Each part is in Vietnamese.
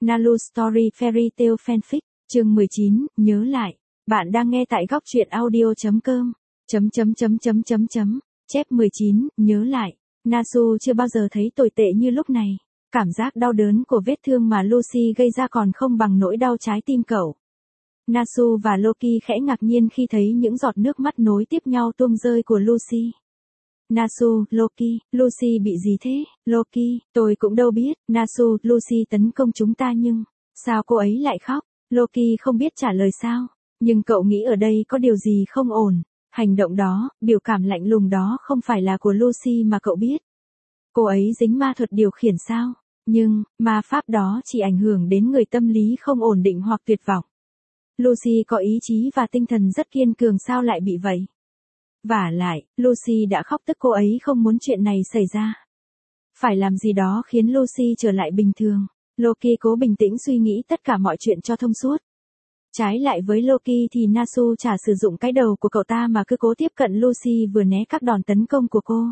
Nalu Story Fairy Tale Fanfic, chương 19, nhớ lại. Bạn đang nghe tại góc truyện audio.com. Chép 19, nhớ lại. Nasu chưa bao giờ thấy tồi tệ như lúc này. Cảm giác đau đớn của vết thương mà Lucy gây ra còn không bằng nỗi đau trái tim cậu. Nasu và Loki khẽ ngạc nhiên khi thấy những giọt nước mắt nối tiếp nhau tuôn rơi của Lucy. Nasu, Loki, Lucy bị gì thế? Loki, tôi cũng đâu biết. Nasu, Lucy tấn công chúng ta nhưng, sao cô ấy lại khóc? Loki không biết trả lời sao, nhưng cậu nghĩ ở đây có điều gì không ổn. Hành động đó, biểu cảm lạnh lùng đó không phải là của Lucy mà cậu biết. Cô ấy dính ma thuật điều khiển sao? Nhưng, ma pháp đó chỉ ảnh hưởng đến người tâm lý không ổn định hoặc tuyệt vọng. Lucy có ý chí và tinh thần rất kiên cường sao lại bị vậy? Vả lại, Lucy đã khóc tức cô ấy không muốn chuyện này xảy ra. Phải làm gì đó khiến Lucy trở lại bình thường. Loki cố bình tĩnh suy nghĩ tất cả mọi chuyện cho thông suốt. Trái lại với Loki thì Nasu chả sử dụng cái đầu của cậu ta mà cứ cố tiếp cận Lucy vừa né các đòn tấn công của cô.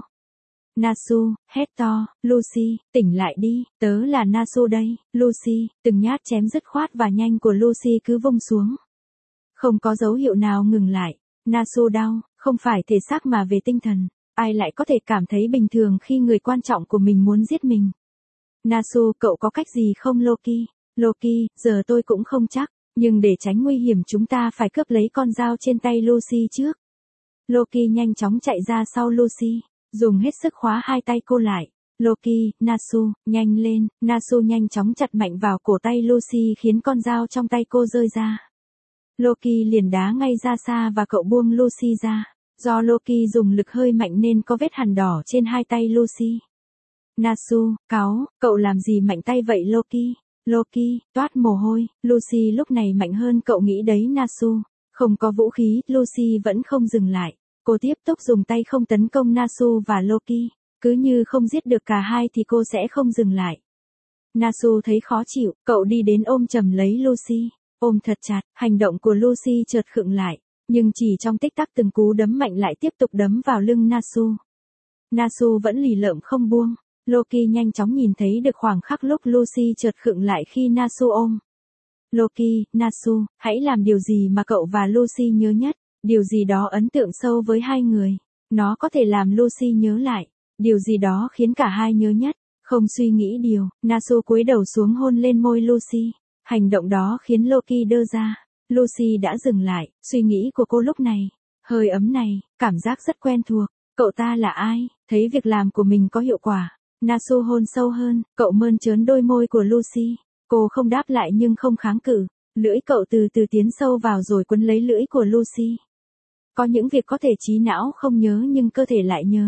Nasu, hét to, Lucy, tỉnh lại đi, tớ là Nasu đây, Lucy, từng nhát chém dứt khoát và nhanh của Lucy cứ vung xuống. Không có dấu hiệu nào ngừng lại. Nasu đau, không phải thể xác mà về tinh thần, ai lại có thể cảm thấy bình thường khi người quan trọng của mình muốn giết mình. Nasu, cậu có cách gì không Loki? Loki, giờ tôi cũng không chắc, nhưng để tránh nguy hiểm chúng ta phải cướp lấy con dao trên tay Lucy trước. Loki nhanh chóng chạy ra sau Lucy, dùng hết sức khóa hai tay cô lại. Loki, Nasu, nhanh lên. Nasu nhanh chóng chặt mạnh vào cổ tay Lucy khiến con dao trong tay cô rơi ra. Loki liền đá ngay ra xa và cậu buông Lucy ra. Do Loki dùng lực hơi mạnh nên có vết hằn đỏ trên hai tay Lucy. Nasu, cáu, cậu làm gì mạnh tay vậy Loki? Loki, toát mồ hôi. Lucy lúc này mạnh hơn cậu nghĩ đấy Nasu. Không có vũ khí, Lucy vẫn không dừng lại. Cô tiếp tục dùng tay không tấn công Nasu và Loki. Cứ như không giết được cả hai thì cô sẽ không dừng lại. Nasu thấy khó chịu, cậu đi đến ôm chầm lấy Lucy. Ôm thật chặt, hành động của Lucy chợt khựng lại, nhưng chỉ trong tích tắc từng cú đấm mạnh lại tiếp tục đấm vào lưng Nasu. Nasu vẫn lì lợm không buông. Loki nhanh chóng nhìn thấy được khoảng khắc lúc Lucy chợt khựng lại khi Nasu ôm. Loki, Nasu, hãy làm điều gì mà cậu và Lucy nhớ nhất, điều gì đó ấn tượng sâu với hai người. Nó có thể làm Lucy nhớ lại, điều gì đó khiến cả hai nhớ nhất. Không suy nghĩ điều, Nasu cúi đầu xuống hôn lên môi Lucy. Hành động đó khiến Loki đơ ra. Lucy đã dừng lại, suy nghĩ của cô lúc này. Hơi ấm này, cảm giác rất quen thuộc. Cậu ta là ai? Thấy việc làm của mình có hiệu quả. Nasu hôn sâu hơn, cậu mơn trớn đôi môi của Lucy. Cô không đáp lại nhưng không kháng cự. Lưỡi cậu từ từ tiến sâu vào rồi quấn lấy lưỡi của Lucy. Có những việc có thể trí não không nhớ nhưng cơ thể lại nhớ.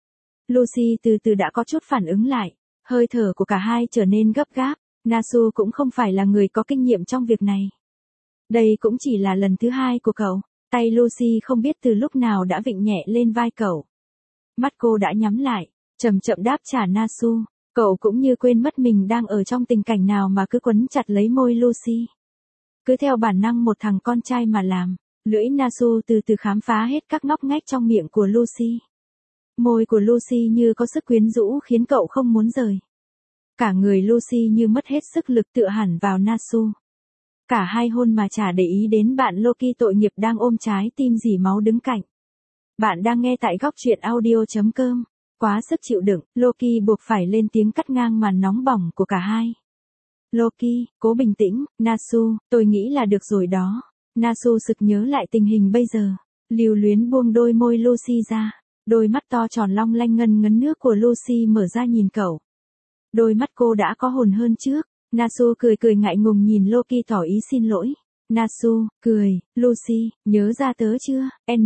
Lucy từ từ đã có chút phản ứng lại. Hơi thở của cả hai trở nên gấp gáp. Nasu cũng không phải là người có kinh nghiệm trong việc này. Đây cũng chỉ là lần thứ hai của cậu. Tay Lucy không biết từ lúc nào đã vịnh nhẹ lên vai cậu. Mắt cô đã nhắm lại, chậm chậm đáp trả Nasu. Cậu cũng như quên mất mình đang ở trong tình cảnh nào mà cứ quấn chặt lấy môi Lucy. Cứ theo bản năng một thằng con trai mà làm. Lưỡi Nasu từ từ khám phá hết các ngóc ngách trong miệng của Lucy. Môi của Lucy như có sức quyến rũ khiến cậu không muốn rời. Cả người Lucy như mất hết sức lực tựa hẳn vào Nasu. Cả hai hôn mà chả để ý đến bạn Loki tội nghiệp đang ôm trái tim rỉ máu đứng cạnh. Bạn đang nghe tại góc truyện audio.com. Quá sức chịu đựng, Loki buộc phải lên tiếng cắt ngang màn nóng bỏng của cả hai. Loki, cố bình tĩnh, Nasu, tôi nghĩ là được rồi đó. Nasu sực nhớ lại tình hình bây giờ. Lưu luyến buông đôi môi Lucy ra. Đôi mắt to tròn long lanh ngân ngấn nước của Lucy mở ra nhìn cậu. Đôi mắt cô đã có hồn hơn trước. Nasu cười cười ngại ngùng nhìn Loki tỏ ý xin lỗi. Nasu, cười, Lucy, nhớ ra tớ chưa?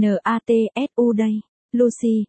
Natsu đây. Lucy,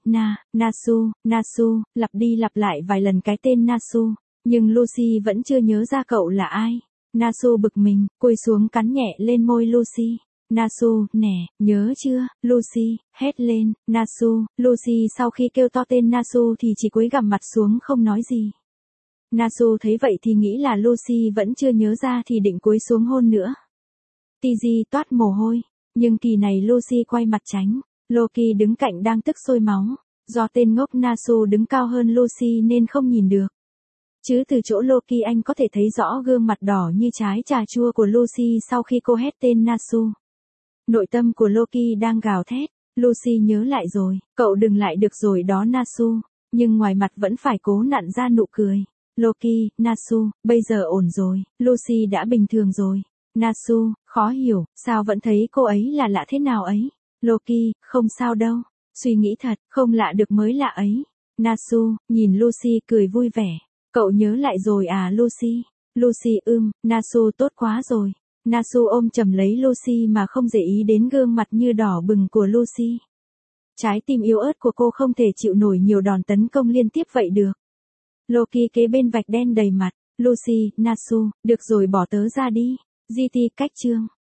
Nasu, lặp đi lặp lại vài lần cái tên Nasu. Nhưng Lucy vẫn chưa nhớ ra cậu là ai. Nasu bực mình, cúi xuống cắn nhẹ lên môi Lucy. Nasu, nè, nhớ chưa? Lucy, hét lên. Lucy sau khi kêu to tên Nasu thì chỉ cúi gằm mặt xuống không nói gì. Nasu thấy vậy thì nghĩ là Lucy vẫn chưa nhớ ra thì định cúi xuống hôn nữa. Tiji toát mồ hôi, nhưng kỳ này Lucy quay mặt tránh. Loki đứng cạnh đang tức sôi máu. Do tên ngốc Nasu đứng cao hơn Lucy nên không nhìn được. Chứ từ chỗ Loki anh có thể thấy rõ gương mặt đỏ như trái cà chua của Lucy sau khi cô hét tên Nasu. Nội tâm của Loki đang gào thét. Lucy nhớ lại rồi, cậu đừng lại được rồi đó Nasu. Nhưng ngoài mặt vẫn phải cố nặn ra nụ cười. Loki, Nasu, bây giờ ổn rồi, Lucy đã bình thường rồi. Nasu, khó hiểu, sao vẫn thấy cô ấy là lạ thế nào ấy? Loki, không sao đâu. Suy nghĩ thật, không lạ được mới lạ ấy. Nasu, nhìn Lucy cười vui vẻ. Cậu nhớ lại rồi à Lucy? Lucy Nasu tốt quá rồi. Nasu ôm chầm lấy Lucy mà không để ý đến gương mặt như đỏ bừng của Lucy. Trái tim yếu ớt của cô không thể chịu nổi nhiều đòn tấn công liên tiếp vậy được. Loki kế bên vạch đen đầy mặt. Lucy, Nasu, được rồi bỏ tớ ra đi. GT cách chương.